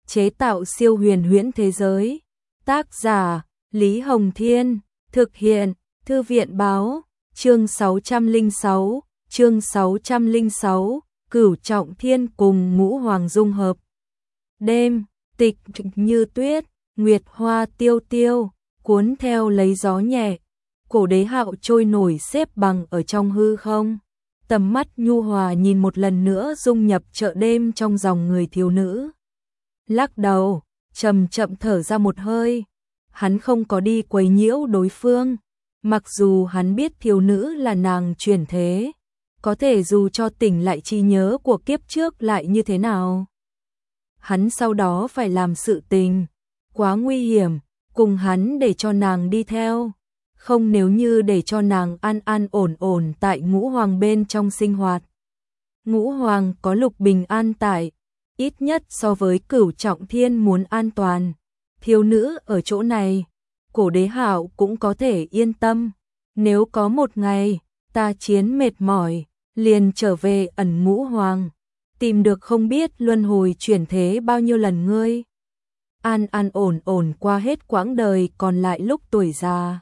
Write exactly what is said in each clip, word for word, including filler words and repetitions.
chế tạo siêu huyền huyễn thế giới. Tác giả Lý Hồng Thiên, thực hiện Thư viện Báo, chương sáu trăm lẻ sáu, chương sáu trăm lẻ sáu, Cửu Trọng Thiên cùng Ngũ Hoàng dung hợp. Đêm, tịch như tuyết, nguyệt hoa tiêu tiêu, cuốn theo lấy gió nhẹ, Cổ Đế Hạo trôi nổi xếp bằng ở trong hư không. Tầm mắt nhu hòa nhìn một lần nữa dung nhập chợ đêm trong dòng người thiếu nữ. Lắc đầu, chậm chậm thở ra một hơi. Hắn không có đi quấy nhiễu đối phương, mặc dù hắn biết thiếu nữ là nàng chuyển thế, có thể dù cho tỉnh lại trí nhớ của kiếp trước lại như thế nào. Hắn sau đó phải làm sự tình, quá nguy hiểm, cùng hắn để cho nàng đi theo. Không, nếu như để cho nàng an an ổn ổn tại Ngũ Hoàng bên trong sinh hoạt. Ngũ Hoàng có Lục Bình an tại, ít nhất so với Cửu Trọng Thiên muốn an toàn. Thiếu nữ ở chỗ này, Cổ Đế Hạo cũng có thể yên tâm. Nếu có một ngày, ta chiến mệt mỏi, liền trở về ẩn Ngũ Hoàng, tìm được không biết luân hồi chuyển thế bao nhiêu lần ngươi. An an ổn ổn qua hết quãng đời còn lại lúc tuổi già.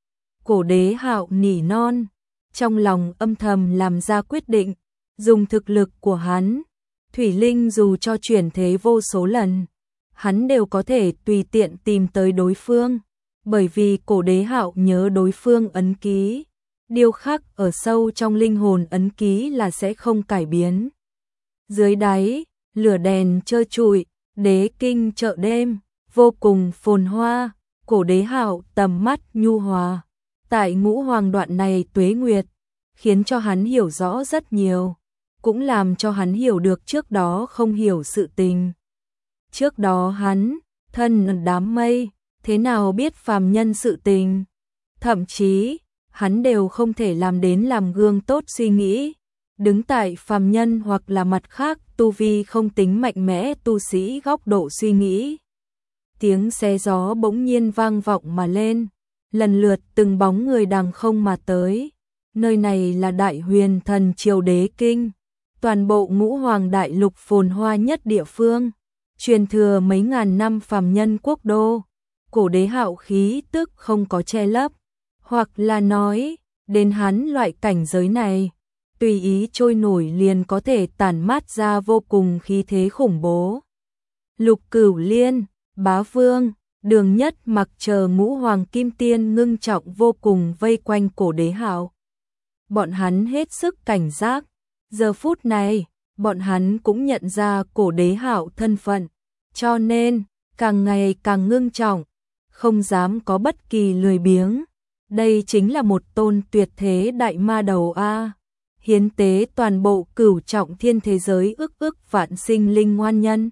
Cổ Đế Hạo nỉ non, trong lòng âm thầm làm ra quyết định, dùng thực lực của hắn, Thủy Linh dù cho chuyển thế vô số lần, hắn đều có thể tùy tiện tìm tới đối phương, bởi vì Cổ Đế Hạo nhớ đối phương ấn ký, điêu khắc ở sâu trong linh hồn ấn ký là sẽ không cải biến. Dưới đáy, lửa đèn trơ trụi, đế kinh chợ đêm, vô cùng phồn hoa, Cổ Đế Hạo tầm mắt nhu hòa. Tại Ngũ Hoàng đoạn này tuế nguyệt, khiến cho hắn hiểu rõ rất nhiều, cũng làm cho hắn hiểu được trước đó không hiểu sự tình. Trước đó hắn, thân đám mây, thế nào biết phàm nhân sự tình. Thậm chí, hắn đều không thể làm đến làm gương tốt suy nghĩ. Đứng tại phàm nhân hoặc là mặt khác tu vi không tính mạnh mẽ tu sĩ góc độ suy nghĩ. Tiếng xé gió bỗng nhiên vang vọng mà lên. Lần lượt từng bóng người đằng không mà tới. Nơi này là Đại Huyền Thần Triều Đế Kinh, toàn bộ Ngũ Hoàng đại lục phồn hoa nhất địa phương, truyền thừa mấy ngàn năm phàm nhân quốc đô. Cổ Đế Hạo khí tức không có che lấp, hoặc là nói, đến hắn loại cảnh giới này, tùy ý trôi nổi liền có thể tản mát ra vô cùng khí thế khủng bố. Lục Cửu Liên, Bá Vương, Đường Nhất Mặc chờ Ngũ Hoàng Kim Tiên ngưng trọng vô cùng vây quanh Cổ Đế Hạo. Bọn hắn hết sức cảnh giác, giờ phút này, bọn hắn cũng nhận ra Cổ Đế Hạo thân phận, cho nên, càng ngày càng ngưng trọng, không dám có bất kỳ lười biếng. Đây chính là một tôn tuyệt thế đại ma đầu a, hiến tế toàn bộ Cửu Trọng Thiên thế giới ức ức vạn sinh linh ngoan nhân.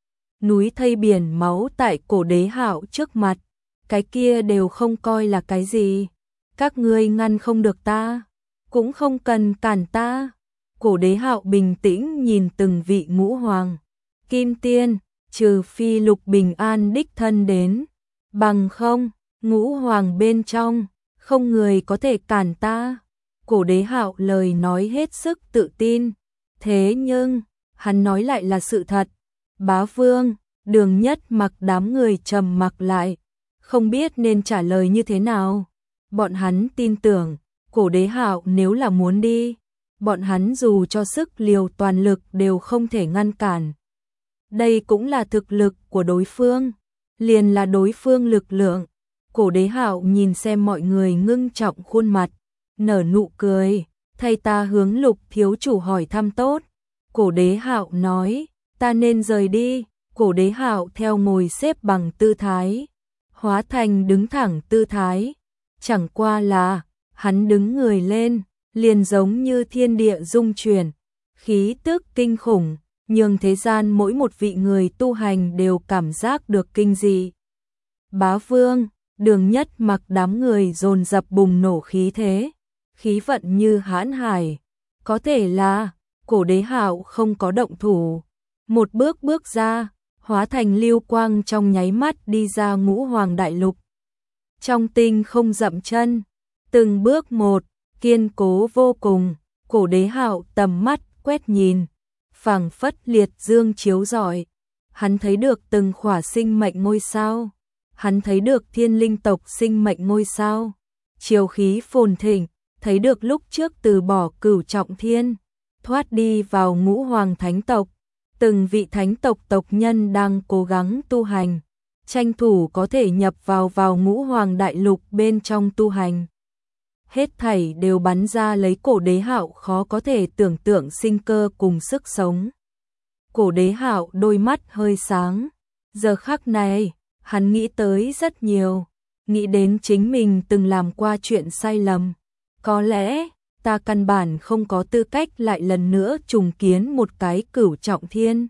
Núi thây biển máu tại Cổ Đế Hạo trước mặt, cái kia đều không coi là cái gì. Các ngươi ngăn không được ta, cũng không cần cản ta. Cổ Đế Hạo bình tĩnh nhìn từng vị Ngũ Hoàng Kim Tiên, trừ phi Lục Bình an đích thân đến, bằng không, Ngũ Hoàng bên trong, không người có thể cản ta. Cổ Đế Hạo lời nói hết sức tự tin, thế nhưng, hắn nói lại là sự thật. Bá Vương, Đường Nhất Mặc đám người trầm mặc lại, không biết nên trả lời như thế nào. Bọn hắn tin tưởng, Cổ Đế Hạo nếu là muốn đi, bọn hắn dù cho sức liều toàn lực đều không thể ngăn cản. Đây cũng là thực lực của đối phương, liền là đối phương lực lượng. Cổ Đế Hạo nhìn xem mọi người ngưng trọng khuôn mặt, nở nụ cười, thay ta hướng Lục thiếu chủ hỏi thăm tốt. Cổ Đế Hạo nói, ta nên rời đi. Cổ Đế Hạo theo ngồi xếp bằng tư thái, hóa thành đứng thẳng tư thái. Chẳng qua là, hắn đứng người lên, liền giống như thiên địa rung chuyển, khí tức kinh khủng, nhưng thế gian mỗi một vị người tu hành đều cảm giác được kinh dị. Bá Vương, Đường Nhất Mặc đám người dồn dập bùng nổ khí thế, khí vận như hãn hải. Có thể là, Cổ Đế Hạo không có động thủ, một bước bước ra, hóa thành lưu quang trong nháy mắt đi ra Ngũ Hoàng đại lục. Trong tinh không dậm chân, từng bước một, kiên cố vô cùng. Cổ Đế Hạo tầm mắt quét nhìn, phảng phất liệt dương chiếu rọi, hắn thấy được từng khỏa sinh mệnh ngôi sao, hắn thấy được thiên linh tộc sinh mệnh ngôi sao, chiều khí phồn thịnh, thấy được lúc trước từ bỏ Cửu Trọng Thiên, thoát đi vào Ngũ Hoàng Thánh tộc, từng vị thánh tộc tộc nhân đang cố gắng tu hành, tranh thủ có thể nhập vào vào Ngũ Hoàng Đại Lục bên trong tu hành. Hết thảy đều bắn ra lấy Cổ Đế Hạo khó có thể tưởng tượng sinh cơ cùng sức sống. Cổ Đế Hạo đôi mắt hơi sáng, giờ khắc này, hắn nghĩ tới rất nhiều, nghĩ đến chính mình từng làm qua chuyện sai lầm. Có lẽ, ta căn bản không có tư cách lại lần nữa trùng kiến một cái Cửu Trọng Thiên.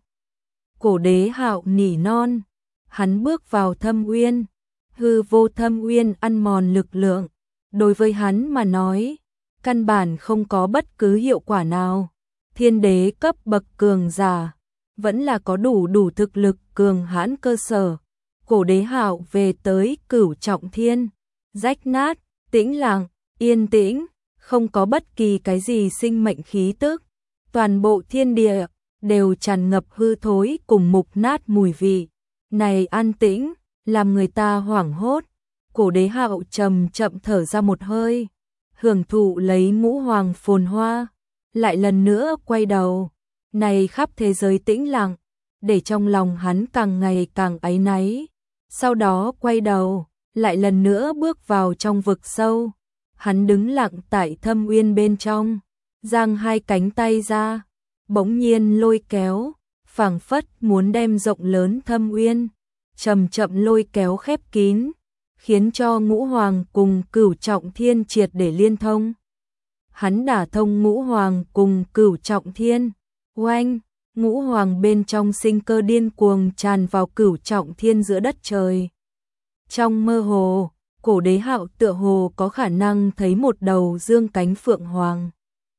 Cổ Đế Hạo nỉ non, hắn bước vào thâm uyên, hư vô thâm uyên ăn mòn lực lượng, đối với hắn mà nói, căn bản không có bất cứ hiệu quả nào. Thiên đế cấp bậc cường giả, vẫn là có đủ đủ thực lực cường hãn cơ sở. Cổ Đế Hạo về tới Cửu Trọng Thiên, rách nát, tĩnh lặng, yên tĩnh, không có bất kỳ cái gì sinh mệnh khí tức, toàn bộ thiên địa đều tràn ngập hư thối cùng mục nát mùi vị. Này an tĩnh, làm người ta hoảng hốt. Cổ Đế Hạo chậm chậm thở ra một hơi, hưởng thụ lấy ngũ hoàng phồn hoa, lại lần nữa quay đầu. Này khắp thế giới tĩnh lặng, để trong lòng hắn càng ngày càng áy náy. Sau đó quay đầu, lại lần nữa bước vào trong vực sâu. Hắn đứng lặng tại thâm uyên bên trong, giang hai cánh tay ra, bỗng nhiên lôi kéo, phảng phất muốn đem rộng lớn thâm uyên chậm chậm lôi kéo khép kín, khiến cho Ngũ Hoàng cùng Cửu Trọng Thiên triệt để liên thông. Hắn đả thông Ngũ Hoàng cùng Cửu Trọng Thiên, oanh, Ngũ Hoàng bên trong sinh cơ điên cuồng tràn vào Cửu Trọng Thiên giữa đất trời. Trong mơ hồ, Cổ Đế Hạo tựa hồ có khả năng thấy một đầu dương cánh phượng hoàng.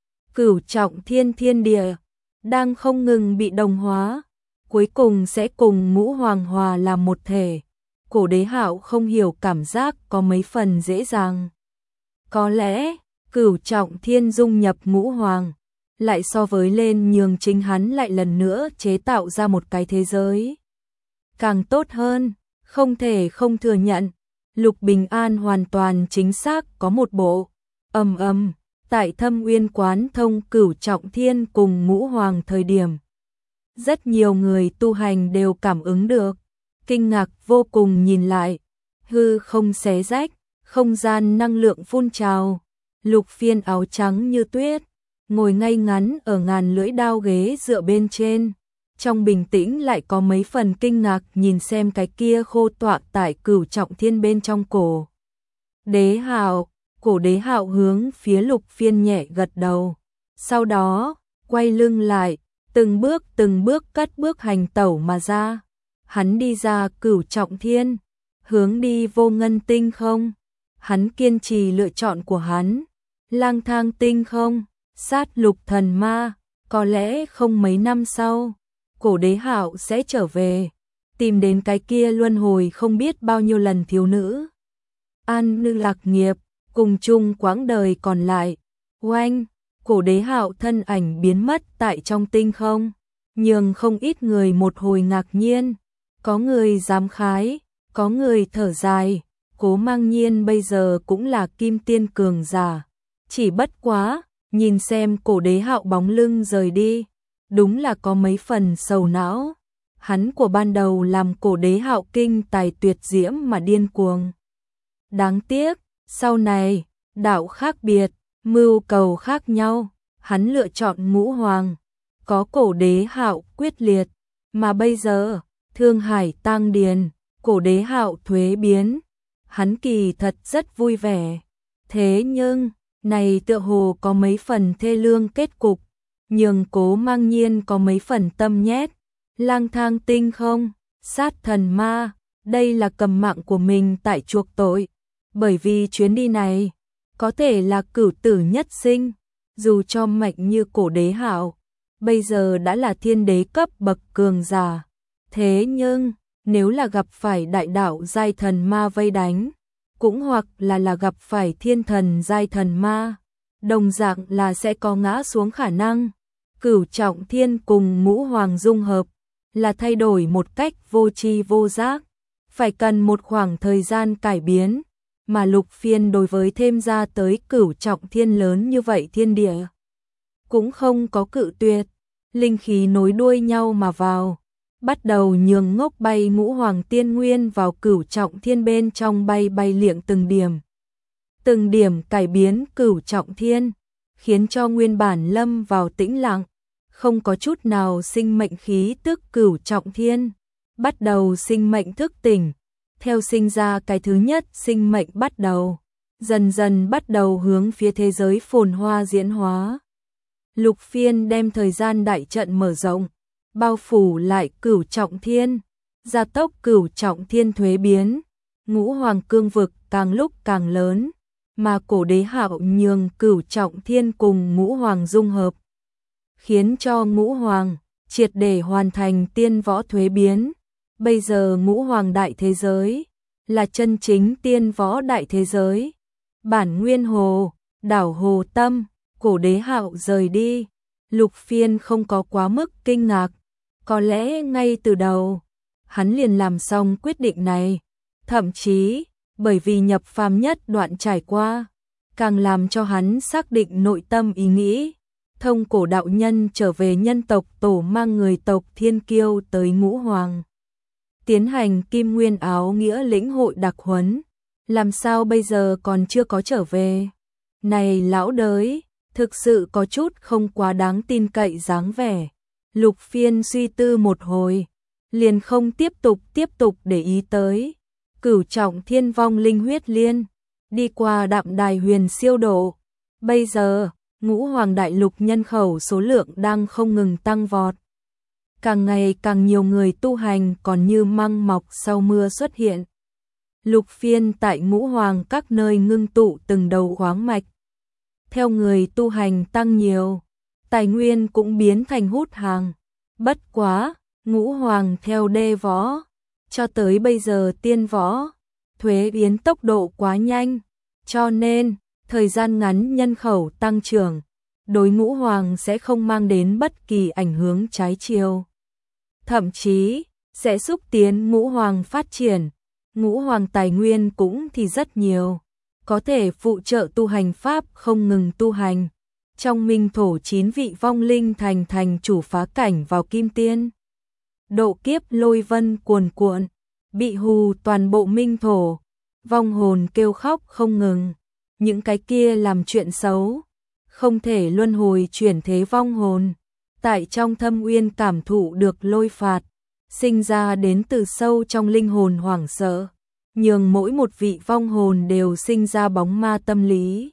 Cửu Trọng Thiên thiên địa đang không ngừng bị đồng hóa, cuối cùng sẽ cùng Ngũ Hoàng hòa làm một thể. Cổ Đế Hạo không hiểu cảm giác có mấy phần dễ dàng. Có lẽ, Cửu Trọng Thiên dung nhập Ngũ Hoàng, lại so với lên nhường chính hắn lại lần nữa chế tạo ra một cái thế giới càng tốt hơn. Không thể không thừa nhận, Lục Bình An hoàn toàn chính xác có một bộ. Ầm ầm, tại Thâm Uyên quán thông Cửu Trọng Thiên cùng Ngũ Hoàng thời điểm, rất nhiều người tu hành đều cảm ứng được, kinh ngạc vô cùng nhìn lại, hư không xé rách, không gian năng lượng phun trào, Lục Phiên áo trắng như tuyết, ngồi ngay ngắn ở ngàn lưỡi đao ghế dựa bên trên, trong bình tĩnh lại có mấy phần kinh ngạc nhìn xem cái kia khô tọa tại Cửu Trọng Thiên bên trong cổ Đế Hạo. Cổ Đế Hạo hướng phía Lục Phiên nhẹ gật đầu, sau đó quay lưng lại, từng bước từng bước cất bước hành tẩu mà ra. Hắn đi ra Cửu Trọng Thiên, hướng đi Vô Ngân Tinh không. Hắn kiên trì lựa chọn của hắn, lang thang tinh không, sát lục thần ma. Có lẽ không mấy năm sau, Cổ Đế Hạo sẽ trở về, tìm đến cái kia luân hồi không biết bao nhiêu lần thiếu nữ. An Nữ lạc nghiệp, cùng chung quãng đời còn lại. Oanh, Cổ Đế Hạo thân ảnh biến mất tại trong tinh không, nhường không ít người một hồi ngạc nhiên. Có người giám khái, có người thở dài. Cố Mang Nhiên bây giờ cũng là kim tiên cường giả, chỉ bất quá, nhìn xem Cổ Đế Hạo bóng lưng rời đi, đúng là có mấy phần sầu não. Hắn của ban đầu làm Cổ Đế Hạo kinh tài tuyệt diễm mà điên cuồng. Đáng tiếc, sau này, đạo khác biệt, mưu cầu khác nhau, hắn lựa chọn Ngũ Hoàng, có Cổ Đế Hạo quyết liệt, mà bây giờ, Thương Hải tang điền, Cổ Đế Hạo thuế biến, hắn kỳ thật rất vui vẻ. Thế nhưng, này tựa hồ có mấy phần thê lương kết cục, nhường Cố Mang Nhiên có mấy phần tâm nhét. Lang thang tinh không, sát thần ma, đây là cầm mạng của mình tại chuộc tội. Bởi vì chuyến đi này, có thể là cửu tử nhất sinh, dù cho mạnh như Cổ Đế Hạo, bây giờ đã là thiên đế cấp bậc cường giả. Thế nhưng, nếu là gặp phải đại đạo giai thần ma vây đánh, cũng hoặc là là gặp phải thiên thần giai thần ma, đồng dạng là sẽ có ngã xuống khả năng. Cửu Trọng Thiên cùng Ngũ Hoàng dung hợp, là thay đổi một cách vô tri vô giác, phải cần một khoảng thời gian cải biến, mà Lục Phiên đối với thêm ra tới Cửu Trọng Thiên lớn như vậy thiên địa cũng không có cự tuyệt, linh khí nối đuôi nhau mà vào, bắt đầu nhường ngốc bay Ngũ Hoàng Tiên Nguyên vào Cửu Trọng Thiên bên trong bay bay liệng từng điểm. Từng điểm cải biến Cửu Trọng Thiên, khiến cho nguyên bản lâm vào tĩnh lặng, không có chút nào sinh mệnh khí tức Cửu Trọng Thiên, bắt đầu sinh mệnh thức tỉnh, theo sinh ra cái thứ nhất sinh mệnh bắt đầu, dần dần bắt đầu hướng phía thế giới phồn hoa diễn hóa. Lục Phiên đem thời gian đại trận mở rộng, bao phủ lại Cửu Trọng Thiên, gia tốc Cửu Trọng Thiên thuế biến, Ngũ Hoàng cương vực càng lúc càng lớn, mà Cổ Đế Hạo nhường Cửu Trọng Thiên cùng Ngũ Hoàng dung hợp, khiến cho Ngũ Hoàng triệt để hoàn thành tiên võ thuế biến. Bây giờ Ngũ Hoàng đại thế giới là chân chính tiên võ đại thế giới. Bản Nguyên Hồ, đảo Hồ Tâm, Cổ Đế Hạo rời đi, Lục Phiên không có quá mức kinh ngạc, có lẽ ngay từ đầu hắn liền làm xong quyết định này, thậm chí bởi vì nhập phàm nhất đoạn trải qua, càng làm cho hắn xác định nội tâm ý nghĩ, thông Cổ đạo nhân trở về nhân tộc tổ mang người tộc Thiên Kiêu tới Ngũ Hoàng, tiến hành Kim Nguyên áo nghĩa lĩnh hội đặc huấn, làm sao bây giờ còn chưa có trở về? Này lão đới, thực sự có chút không quá đáng tin cậy dáng vẻ. Lục Phiên suy tư một hồi, liền không tiếp tục tiếp tục để ý tới. Cửu Trọng Thiên vong linh huyết liên, đi qua đạm đài huyền siêu độ. Bây giờ, Ngũ Hoàng đại lục nhân khẩu số lượng đang không ngừng tăng vọt. Càng ngày càng nhiều người tu hành còn như măng mọc sau mưa xuất hiện. Lục Phiên tại Ngũ Hoàng các nơi ngưng tụ từng đầu khoáng mạch. Theo người tu hành tăng nhiều, tài nguyên cũng biến thành hút hàng. Bất quá, Ngũ Hoàng theo đê võ, cho tới bây giờ tiên võ, thuế biến tốc độ quá nhanh, cho nên, thời gian ngắn nhân khẩu tăng trưởng, đối Ngũ Hoàng sẽ không mang đến bất kỳ ảnh hưởng trái chiều. Thậm chí, sẽ xúc tiến Ngũ Hoàng phát triển, Ngũ Hoàng tài nguyên cũng thì rất nhiều, có thể phụ trợ tu hành pháp không ngừng tu hành. Trong minh thổ chín vị vong linh thành thành chủ phá cảnh vào kim tiên. Độ kiếp lôi vân cuồn cuộn, bị hù toàn bộ minh thổ, vong hồn kêu khóc không ngừng. Những cái kia làm chuyện xấu, không thể luân hồi chuyển thế vong hồn, tại trong thâm uyên cảm thụ được lôi phạt, sinh ra đến từ sâu trong linh hồn hoảng sợ, nhường mỗi một vị vong hồn đều sinh ra bóng ma tâm lý.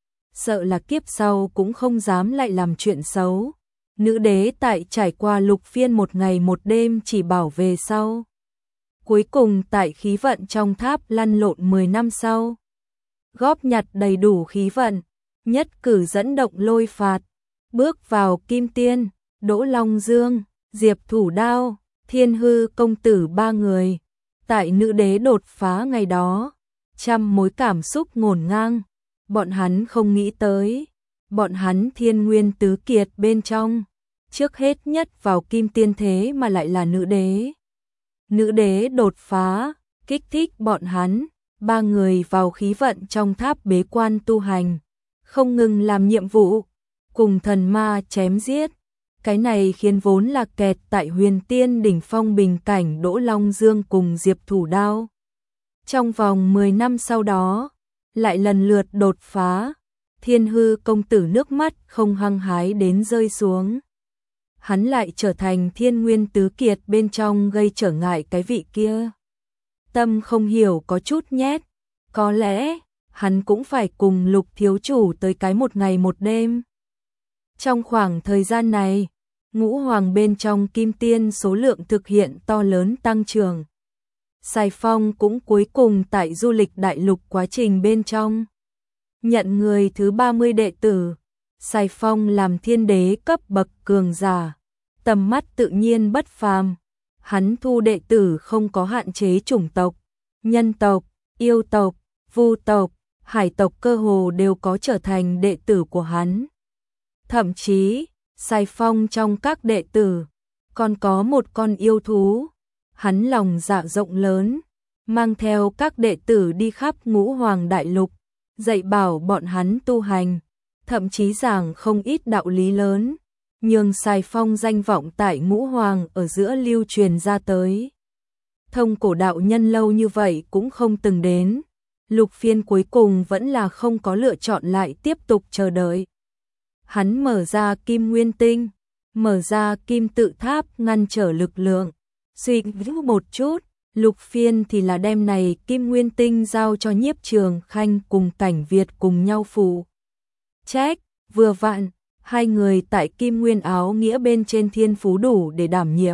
Sợ là kiếp sau cũng không dám lại làm chuyện xấu. Nữ đế tại trải qua Lục Phiên một ngày một đêm chỉ bảo về sau. Cuối cùng tại khí vận trong tháp lăn lộn mười năm sau. Góp nhặt đầy đủ khí vận, nhất cử dẫn động lôi phạt, bước vào kim tiên, Đỗ Long Dương, Diệp Thủ Đao, Thiên Hư công tử ba người. Tại nữ đế đột phá ngày đó, trăm mối cảm xúc ngổn ngang. Bọn hắn không nghĩ tới, bọn hắn thiên nguyên tứ kiệt bên trong, trước hết nhất vào kim tiên thế mà lại là nữ đế. Nữ đế đột phá, kích thích bọn hắn, ba người vào khí vận trong tháp bế quan tu hành, không ngừng làm nhiệm vụ, cùng thần ma chém giết. Cái này khiến vốn là kẹt tại huyền tiên đỉnh phong bình cảnh Đỗ Long Dương cùng Diệp Thủ Đao. Trong vòng mười năm sau đó, lại lần lượt đột phá, Thiên Hư công tử nước mắt không hăng hái đến rơi xuống. Hắn lại trở thành thiên nguyên tứ kiệt bên trong gây trở ngại cái vị kia. Tâm không hiểu có chút nhét, có lẽ hắn cũng phải cùng Lục thiếu chủ tới cái một ngày một đêm. Trong khoảng thời gian này, Ngũ Hoàng bên trong kim tiên số lượng thực hiện to lớn tăng trưởng. Sài Phong cũng cuối cùng tại du lịch đại lục quá trình bên trong. Nhận người thứ ba mươi đệ tử, Sài Phong làm thiên đế cấp bậc cường giả, tầm mắt tự nhiên bất phàm. Hắn thu đệ tử không có hạn chế chủng tộc, nhân tộc, yêu tộc, vu tộc, hải tộc cơ hồ đều có trở thành đệ tử của hắn. Thậm chí, Sài Phong trong các đệ tử, còn có một con yêu thú. Hắn lòng dạ rộng lớn, mang theo các đệ tử đi khắp Ngũ Hoàng Đại Lục, dạy bảo bọn hắn tu hành, thậm chí giảng không ít đạo lý lớn, nhường Sài Phong danh vọng tại Ngũ Hoàng ở giữa lưu truyền ra tới. Thông cổ đạo nhân lâu như vậy cũng không từng đến, Lục Phiên cuối cùng vẫn là không có lựa chọn lại tiếp tục chờ đợi. Hắn mở ra Kim Nguyên Tinh, mở ra Kim Tự Tháp ngăn trở lực lượng, suy nghĩ một chút, Lục Phiên thì là đem này Kim Nguyên Tinh giao cho Nhiếp Trường Khanh cùng Cảnh Việt cùng nhau phụ trách, vừa vặn, hai người tại Kim Nguyên áo nghĩa bên trên thiên phú đủ để đảm nhiệm.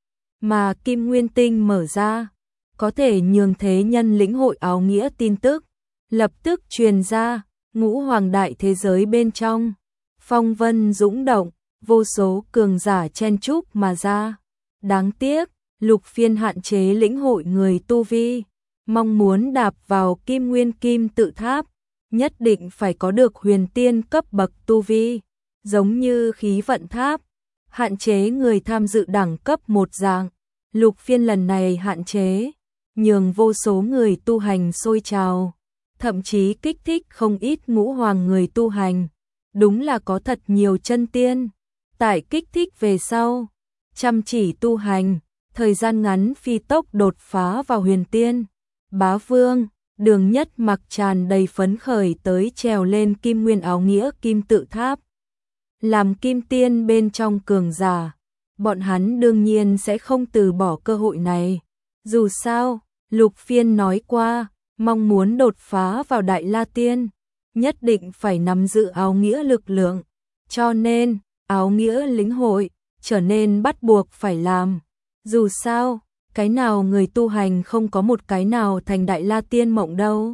Mà Kim Nguyên Tinh mở ra, có thể nhường thế nhân lĩnh hội áo nghĩa tin tức, lập tức truyền ra, Ngũ Hoàng đại thế giới bên trong, phong vân dũng động, vô số cường giả chen chúc mà ra. Đáng tiếc, Lục Phiên hạn chế lĩnh hội người tu vi, mong muốn đạp vào Kim Nguyên Kim Tự Tháp, nhất định phải có được huyền tiên cấp bậc tu vi, giống như khí vận tháp, hạn chế người tham dự đẳng cấp một dạng. Lục Phiên lần này hạn chế, nhường vô số người tu hành sôi trào, thậm chí kích thích không ít Ngũ Hoàng người tu hành, đúng là có thật nhiều chân tiên. Tại kích thích về sau, chăm chỉ tu hành, thời gian ngắn phi tốc đột phá vào huyền tiên. Bá Vương, Đường Nhất Mặc tràn đầy phấn khởi tới trèo lên Kim Nguyên áo nghĩa Kim Tự Tháp. Làm kim tiên bên trong cường giả, bọn hắn đương nhiên sẽ không từ bỏ cơ hội này. Dù sao, Lục Phiên nói qua, mong muốn đột phá vào Đại La Tiên, nhất định phải nắm giữ áo nghĩa lực lượng, cho nên áo nghĩa lĩnh hội trở nên bắt buộc phải làm. Dù sao, cái nào người tu hành không có một cái nào thành Đại La Tiên mộng đâu.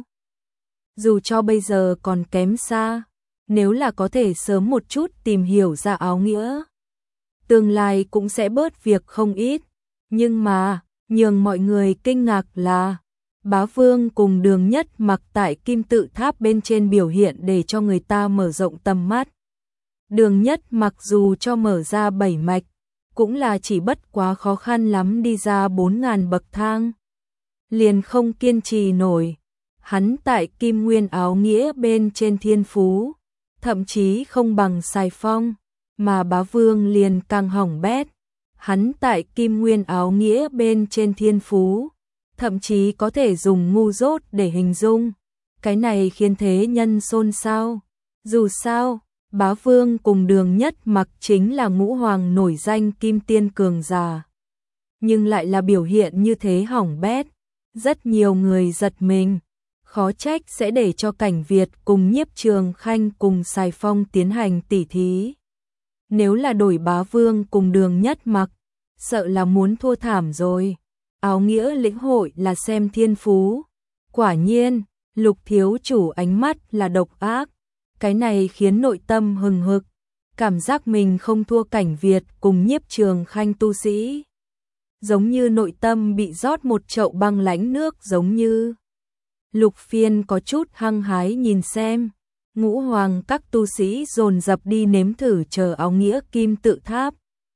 Dù cho bây giờ còn kém xa, nếu là có thể sớm một chút tìm hiểu ra áo nghĩa, tương lai cũng sẽ bớt việc không ít. Nhưng mà, nhường mọi người kinh ngạc là, Bá Vương cùng Đường Nhất Mặc tại Kim Tự Tháp bên trên biểu hiện để cho người ta mở rộng tầm mắt. Đường Nhất Mặc dù cho mở ra bảy mạch, cũng là chỉ bất quá khó khăn lắm đi ra bốn ngàn bậc thang. Liền không kiên trì nổi. Hắn tại Kim Nguyên áo nghĩa bên trên thiên phú, thậm chí không bằng Sài Phong, mà Bá Vương liền càng hỏng bét. Hắn tại Kim Nguyên áo nghĩa bên trên thiên phú, thậm chí có thể dùng ngu dốt để hình dung. Cái này khiến thế nhân xôn xao. Dù sao, Bá Vương cùng Đường Nhất Mặc chính là Ngũ Hoàng nổi danh kim tiên cường giả, nhưng lại là biểu hiện như thế hỏng bét. Rất nhiều người giật mình, khó trách sẽ để cho Cảnh Việt cùng Nhiếp Trường Khanh cùng Sài Phong tiến hành tỉ thí. Nếu là đổi Bá Vương cùng Đường Nhất Mặc, sợ là muốn thua thảm rồi. Áo nghĩa lĩnh hội là xem thiên phú. Quả nhiên, Lục thiếu chủ ánh mắt là độc ác. Cái này khiến nội tâm hừng hực, cảm giác mình không thua Cảnh Việt cùng Nhiếp Trường Khanh tu sĩ. Giống như nội tâm bị rót một chậu băng lánh nước giống như. Lục Phiên có chút hăng hái nhìn xem, Ngũ Hoàng các tu sĩ dồn dập đi nếm thử chờ áo nghĩa Kim Tự Tháp.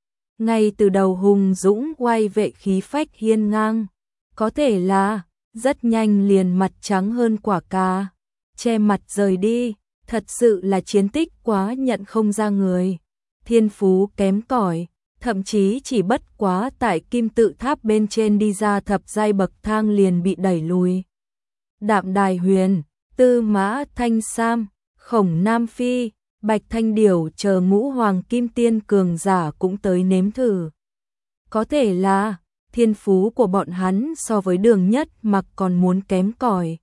Ngay từ đầu hùng dũng oai vệ khí phách hiên ngang, có thể là rất nhanh liền mặt trắng hơn quả cà, che mặt rời đi. Thật sự là chiến tích quá nhận không ra người. Thiên phú kém cỏi, thậm chí chỉ bất quá tại Kim Tự Tháp bên trên đi ra thập giai bậc thang liền bị đẩy lùi. Đạm Đài Huyền, Tư Mã Thanh Sam, Khổng Nam Phi, Bạch Thanh Điểu chờ Ngũ Hoàng kim tiên cường giả cũng tới nếm thử. Có thể là thiên phú của bọn hắn so với Đường Nhất Mặc còn muốn kém cỏi.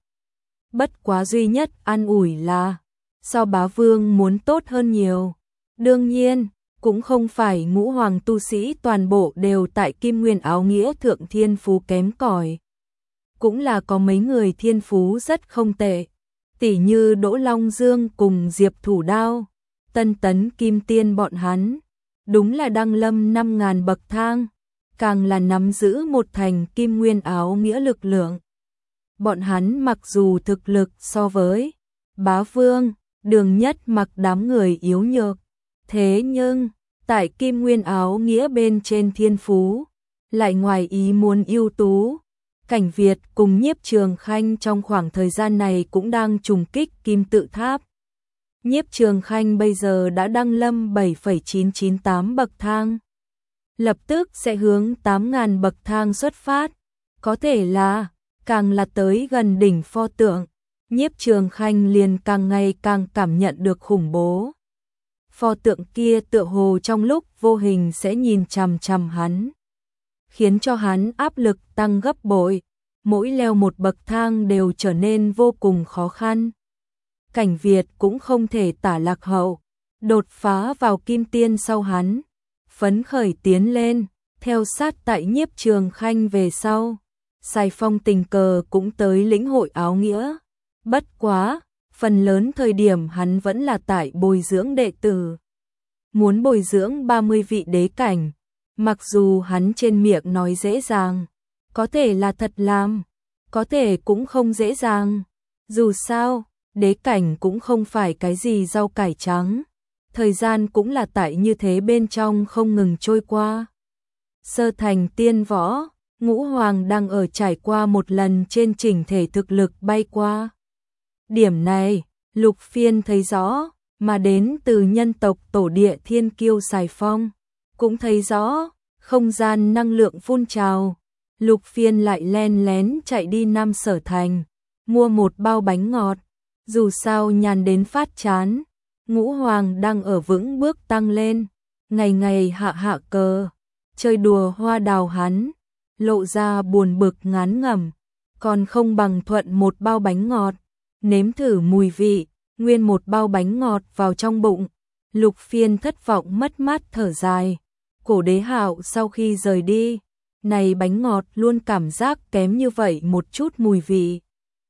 Bất quá duy nhất an ủi là so Bá Vương muốn tốt hơn nhiều. Đương nhiên, cũng không phải Ngũ Hoàng tu sĩ toàn bộ đều tại Kim Nguyên áo nghĩa thượng thiên phú kém cỏi. Cũng là có mấy người thiên phú rất không tệ, tỉ như Đỗ Long Dương cùng Diệp Thủ Đao, Tân Tấn Kim Tiên bọn hắn, đúng là đăng lâm năm ngàn bậc thang, càng là nắm giữ một thành Kim Nguyên áo nghĩa lực lượng. Bọn hắn mặc dù thực lực so với Bá Vương, Đường Nhất Mặc đám người yếu nhược, thế nhưng tại Kim Nguyên áo nghĩa bên trên thiên phú, lại ngoài ý muốn ưu tú. Cảnh Việt cùng Nhiếp Trường Khanh trong khoảng thời gian này cũng đang trùng kích kim tự tháp. Nhiếp Trường Khanh bây giờ đã đăng lâm bảy phẩy chín chín tám bậc thang. Lập tức sẽ hướng tám nghìn bậc thang xuất phát. Có thể là, càng là tới gần đỉnh pho tượng, Nhiếp Trường Khanh liền càng ngày càng cảm nhận được khủng bố. Pho tượng kia tựa hồ trong lúc vô hình sẽ nhìn chằm chằm hắn, khiến cho hắn áp lực tăng gấp bội, mỗi leo một bậc thang đều trở nên vô cùng khó khăn. Cảnh Việt cũng không thể tả lạc hậu, đột phá vào kim tiên sau hắn, phấn khởi tiến lên, theo sát tại Nhiếp Trường Khanh về sau. Sài Phong tình cờ cũng tới lĩnh hội áo nghĩa, bất quá, phần lớn thời điểm hắn vẫn là tại bồi dưỡng đệ tử. Muốn bồi dưỡng ba mươi vị đế cảnh, mặc dù hắn trên miệng nói dễ dàng, có thể là thật làm, có thể cũng không dễ dàng. Dù sao, đế cảnh cũng không phải cái gì rau cải trắng, thời gian cũng là tại như thế bên trong không ngừng trôi qua. Sơ thành tiên võ, Ngũ Hoàng đang ở trải qua một lần trên chỉnh thể thực lực bay qua. Điểm này, Lục Phiên thấy rõ, mà đến từ nhân tộc tổ địa thiên kiêu Sài Phong, cũng thấy rõ, không gian năng lượng phun trào. Lục Phiên lại len lén chạy đi Nam Sở Thành, mua một bao bánh ngọt, dù sao nhàn đến phát chán. Ngũ Hoàng đang ở vững bước tăng lên, ngày ngày hạ hạ cờ, chơi đùa hoa đào hắn, lộ ra buồn bực ngán ngẩm, còn không bằng thuận một bao bánh ngọt, nếm thử mùi vị, nguyên một bao bánh ngọt vào trong bụng. Lục Phiên thất vọng mất mát thở dài, Cổ Đế Hạo sau khi rời đi, này bánh ngọt luôn cảm giác kém như vậy một chút mùi vị.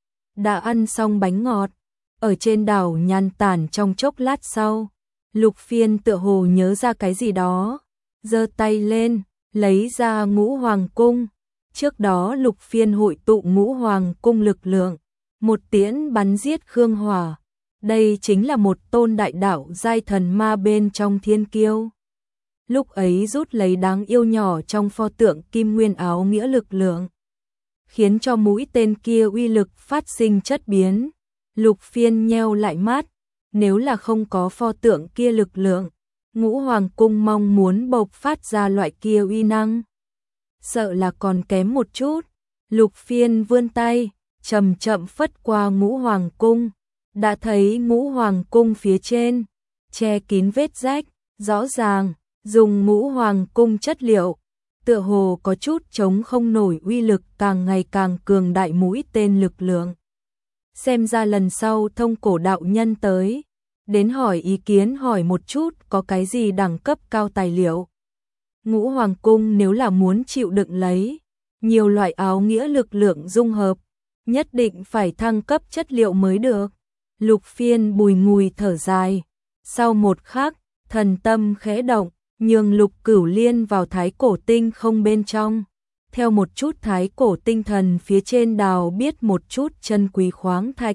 Đã ăn xong bánh ngọt, ở trên đảo nhàn tản trong chốc lát sau, Lục Phiên tựa hồ nhớ ra cái gì đó, giơ tay lên, lấy ra Ngũ Hoàng cung. Trước đó Lục Phiên hội tụ Ngũ Hoàng cung lực lượng, một tiễn bắn giết Khương Hỏa. Đây chính là một tôn đại đạo giai thần ma bên trong thiên kiêu. Lúc ấy rút lấy đáng yêu nhỏ trong pho tượng Kim Nguyên áo nghĩa lực lượng, khiến cho mũi tên kia uy lực phát sinh chất biến. Lục Phiên nheo lại mắt, nếu là không có pho tượng kia lực lượng, Ngũ Hoàng cung mong muốn bộc phát ra loại kia uy năng, sợ là còn kém một chút. Lục Phiên vươn tay, chậm chậm phất qua Ngũ Hoàng cung, đã thấy Ngũ Hoàng cung phía trên che kín vết rách, rõ ràng dùng Ngũ Hoàng cung chất liệu, tựa hồ có chút chống không nổi uy lực càng ngày càng cường đại mũi tên lực lượng. Xem ra lần sau Thông Cổ đạo nhân tới, đến hỏi ý kiến hỏi một chút có cái gì đẳng cấp cao tài liệu. Ngũ Hoàng cung nếu là muốn chịu đựng lấy nhiều loại áo nghĩa lực lượng dung hợp, nhất định phải thăng cấp chất liệu mới được. Lục Phiên bùi ngùi thở dài, sau một khắc, thần tâm khẽ động, nhường Lục Cửu Liên vào thái cổ tinh không bên trong, theo một chút thái cổ tinh thần phía trên đào biết một chút chân quý khoáng thạch.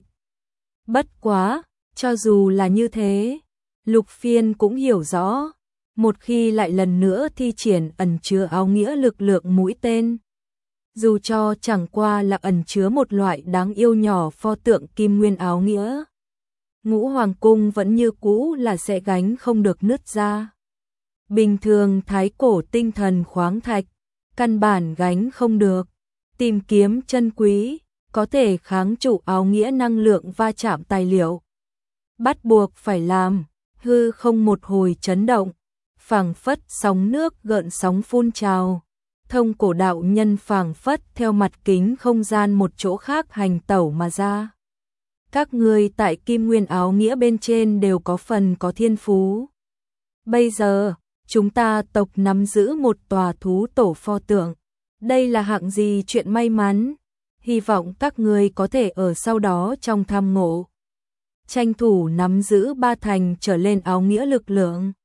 Bất quá, cho dù là như thế, Lục Phiên cũng hiểu rõ, một khi lại lần nữa thi triển ẩn chứa áo nghĩa lực lượng mũi tên, dù cho chẳng qua là ẩn chứa một loại đáng yêu nhỏ pho tượng Kim Nguyên áo nghĩa, Ngũ Hoàng cung vẫn như cũ là sẽ gánh không được nứt ra. Bình thường thái cổ tinh thần khoáng thạch, căn bản gánh không được. Tìm kiếm chân quý, có thể kháng trụ áo nghĩa năng lượng va chạm tài liệu. Bắt buộc phải làm, hư không một hồi chấn động, phảng phất sóng nước gợn sóng phun trào. Thông Cổ đạo nhân phảng phất theo mặt kính không gian một chỗ khác hành tẩu mà ra. Các ngươi tại Kim Nguyên áo nghĩa bên trên đều có phần có thiên phú. Bây giờ, chúng ta tộc nắm giữ một tòa thú tổ pho tượng. Đây là hạng gì chuyện may mắn, hy vọng các ngươi có thể ở sau đó trong tham ngộ, tranh thủ nắm giữ ba thành trở lên áo nghĩa lực lượng.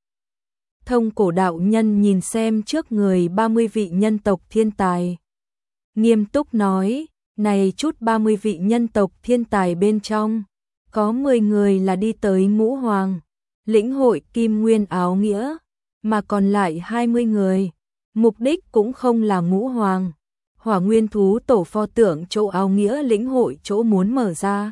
Thông Cổ đạo nhân nhìn xem trước người ba mươi vị nhân tộc thiên tài, nghiêm túc nói, này chút ba mươi vị nhân tộc thiên tài bên trong, có mười người là đi tới Ngũ Hoàng, lĩnh hội Kim Nguyên áo nghĩa, mà còn lại hai mươi người. Mục đích cũng không là ngũ hoàng. Hỏa nguyên thú tổ pho tượng chỗ áo nghĩa lĩnh hội chỗ muốn mở ra.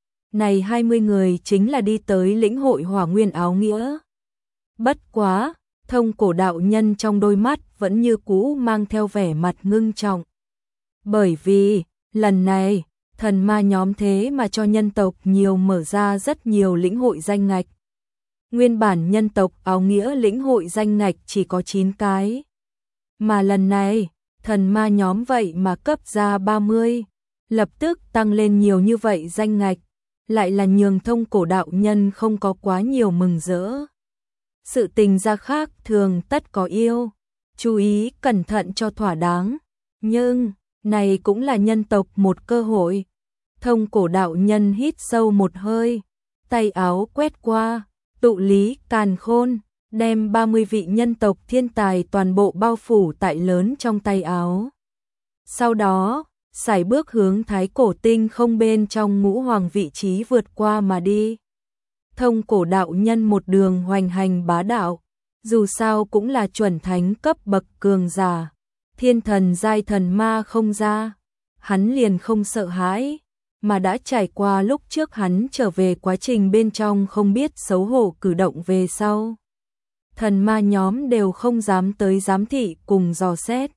Này hai mươi người chính là đi tới lĩnh hội hỏa nguyên áo nghĩa. Bất quá, Thông Cổ đạo nhân trong đôi mắt vẫn như cũ mang theo vẻ mặt ngưng trọng. Bởi vì, lần này, thần ma nhóm thế mà cho nhân tộc nhiều mở ra rất nhiều lĩnh hội danh ngạch. Nguyên bản nhân tộc áo nghĩa lĩnh hội danh ngạch chỉ có chín cái. Mà lần này, thần ma nhóm vậy mà cấp ra ba mươi, lập tức tăng lên nhiều như vậy danh ngạch, lại là nhường Thông Cổ đạo nhân không có quá nhiều mừng rỡ. Sự tình gia khác thường tất có yêu, chú ý cẩn thận cho thỏa đáng, nhưng này cũng là nhân tộc một cơ hội. Thông Cổ đạo nhân hít sâu một hơi, tay áo quét qua, tụ lý càn khôn, đem ba mươi vị nhân tộc thiên tài toàn bộ bao phủ tại lớn trong tay áo. Sau đó, sải bước hướng Thái Cổ tinh không bên trong ngũ hoàng vị trí vượt qua mà đi. Thông Cổ đạo nhân một đường hoành hành bá đạo, dù sao cũng là chuẩn thánh cấp bậc cường giả, thiên thần giai thần ma không ra, hắn liền không sợ hãi, mà đã trải qua lúc trước hắn trở về quá trình bên trong không biết xấu hổ cử động về sau. Thần ma nhóm đều không dám tới giám thị cùng dò xét.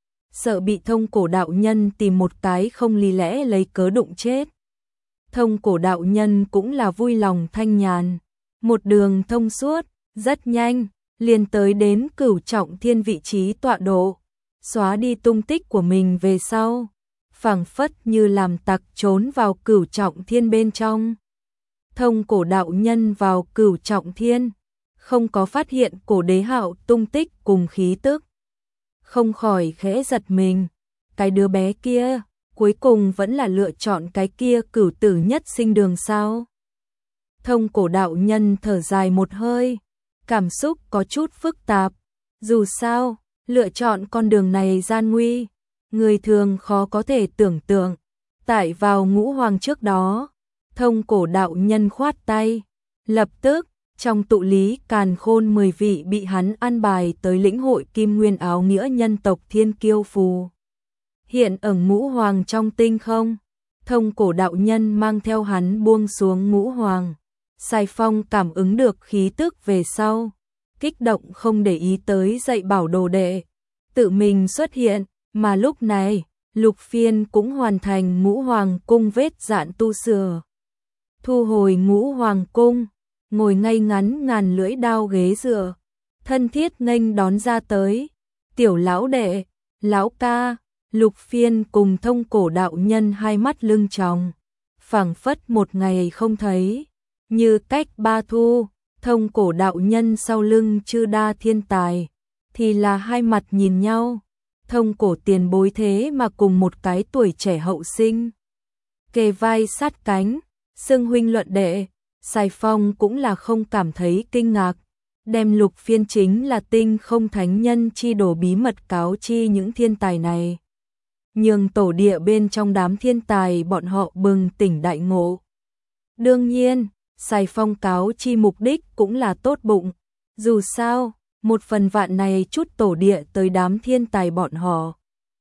Sợ bị Thông Cổ đạo nhân tìm một cái không lý lẽ lấy cớ đụng chết. Thông Cổ đạo nhân cũng là vui lòng thanh nhàn, một đường thông suốt, rất nhanh, liền tới đến Cửu Trọng Thiên vị trí tọa độ, xóa đi tung tích của mình về sau, phảng phất như làm tặc trốn vào Cửu Trọng Thiên bên trong. Thông Cổ đạo nhân vào Cửu Trọng Thiên, không có phát hiện Cổ Đế Hạo tung tích cùng khí tức, không khỏi khẽ giật mình, cái đứa bé kia cuối cùng vẫn là lựa chọn cái kia cửu tử nhất sinh đường sao? Thông Cổ đạo nhân thở dài một hơi, cảm xúc có chút phức tạp, dù sao, lựa chọn con đường này gian nguy, người thường khó có thể tưởng tượng. Tại vào ngũ hoàng trước đó, Thông Cổ đạo nhân khoát tay, lập tức, trong tụ lý càn khôn mười vị bị hắn an bài tới lĩnh hội kim nguyên áo nghĩa nhân tộc thiên kiêu phù. Hiện ở ngũ hoàng trong tinh không, Thông Cổ đạo nhân mang theo hắn buông xuống ngũ hoàng. Sai Phong cảm ứng được khí tức về sau, kích động không để ý tới dạy bảo đồ đệ, tự mình xuất hiện, mà lúc này, Lục Phiên cũng hoàn thành ngũ hoàng cung vết dạn tu sửa. Thu hồi ngũ hoàng cung, ngồi ngay ngắn ngàn lưỡi đao ghế dựa, thân thiết nghênh đón ra tới. Tiểu lão đệ, lão ca, Lục Phiên cùng Thông Cổ đạo nhân hai mắt lưng tròng, phảng phất một ngày không thấy, như cách ba thu. Thông Cổ đạo nhân sau lưng chư đa thiên tài, thì là hai mặt nhìn nhau. Thông Cổ tiền bối thế mà cùng một cái tuổi trẻ hậu sinh, kề vai sát cánh, xưng huynh luận đệ. Sai Phong cũng là không cảm thấy kinh ngạc, đem Lục Phiên chính là tinh không thánh nhân chi đổ bí mật cáo chi những thiên tài này, nhường tổ địa bên trong đám thiên tài bọn họ bừng tỉnh đại ngộ. Đương nhiên, Sai Phong cáo chi mục đích cũng là tốt bụng, dù sao, một phần vạn này chút tổ địa tới đám thiên tài bọn họ.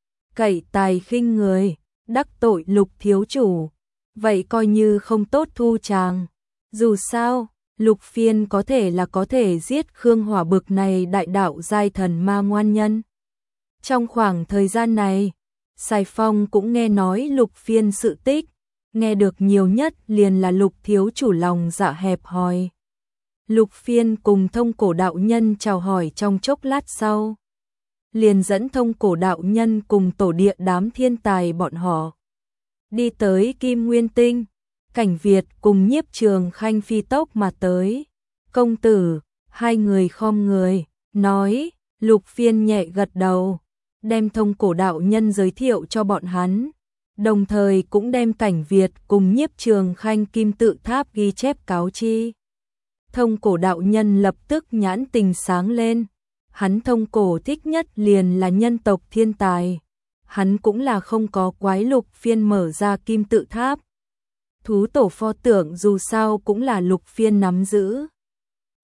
Cậy tài khinh người, đắc tội Lục thiếu chủ, vậy coi như không tốt thu chàng. Dù sao, Lục Phiên có thể là có thể giết Khương Hỏa bực này đại đạo giai thần ma ngoan nhân. Trong khoảng thời gian này, Sai Phong cũng nghe nói Lục Phiên sự tích, nghe được nhiều nhất liền là Lục thiếu chủ lòng dạ hẹp hòi. Lục Phiên cùng Thông Cổ đạo nhân chào hỏi trong chốc lát sau, liền dẫn Thông Cổ đạo nhân cùng tổ địa đám thiên tài bọn họ đi tới Kim Nguyên Tinh. Cảnh Việt cùng Nhiếp Trường Khanh phi tốc mà tới. Công tử, hai người khom người, nói. Lục Phiên nhẹ gật đầu, đem Thông Cổ đạo nhân giới thiệu cho bọn hắn, đồng thời cũng đem Cảnh Việt cùng Nhiếp Trường Khanh kim tự tháp ghi chép cáo chi. Thông Cổ đạo nhân lập tức nhãn tình sáng lên, hắn Thông Cổ thích nhất liền là nhân tộc thiên tài, hắn cũng là không có quái Lục Phiên mở ra kim tự tháp. Thú tổ pho tượng dù sao cũng là Lục Phiên nắm giữ.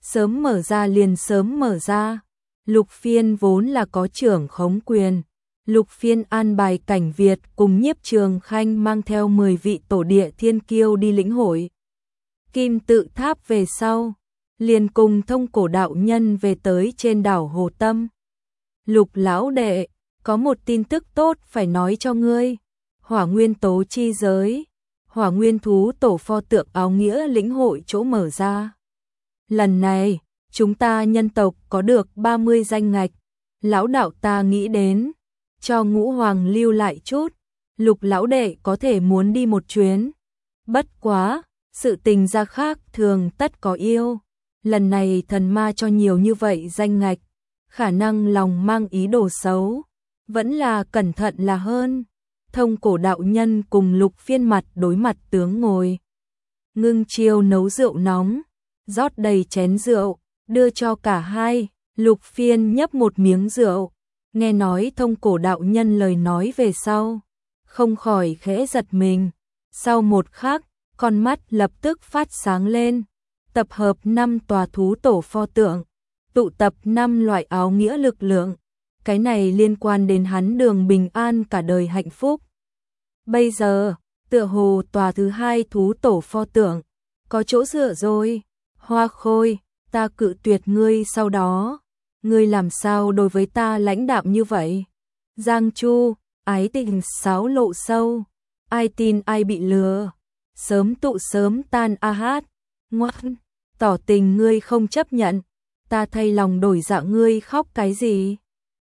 sớm mở ra liền sớm mở ra. Lục Phiên vốn là có trưởng khống quyền. Lục Phiên an bài Cảnh Việt cùng Nhiếp Trường Khanh mang theo mười vị tổ địa thiên kiêu đi lĩnh hội Kim Tự Tháp về sau, liền cùng Thông Cổ đạo nhân về tới trên đảo Hồ Tâm. Lục lão đệ, có một tin tức tốt phải nói cho ngươi. Hỏa nguyên tố chi giới, hỏa nguyên thú tổ pho tượng áo nghĩa lĩnh hội chỗ mở ra. Lần này, chúng ta nhân tộc có được ba mươi danh ngạch. Lão đạo ta nghĩ đến, cho Ngũ Hoàng lưu lại chút. Lục lão đệ có thể muốn đi một chuyến. Bất quá, sự tình ra khác thường tất có yêu. Lần này thần ma cho nhiều như vậy danh ngạch, khả năng lòng mang ý đồ xấu. Vẫn là cẩn thận là hơn. Thông Cổ đạo nhân cùng Lục Phiên mặt đối mặt tướng ngồi. Ngưng chiêu nấu rượu nóng, rót đầy chén rượu, đưa cho cả hai. Lục Phiên nhấp một miếng rượu, nghe nói Thông Cổ đạo nhân lời nói về sau, không khỏi khẽ giật mình. Sau một khắc, con mắt lập tức phát sáng lên. Tập hợp năm tòa thú tổ pho tượng, tụ tập năm loại áo nghĩa lực lượng. Cái này liên quan đến hắn đường bình an cả đời hạnh phúc. Bây giờ, tựa hồ tòa thứ hai thú tổ pho tượng, có chỗ dựa rồi. Hoa Khôi, ta cự tuyệt ngươi sau đó. Ngươi làm sao đối với ta lãnh đạm như vậy? Giang Chu, ái tình sáo lộ sâu. Ai tin ai bị lừa. Sớm tụ sớm tan a hát. Ngoan, tỏ tình ngươi không chấp nhận. Ta thay lòng đổi dạ ngươi khóc cái gì?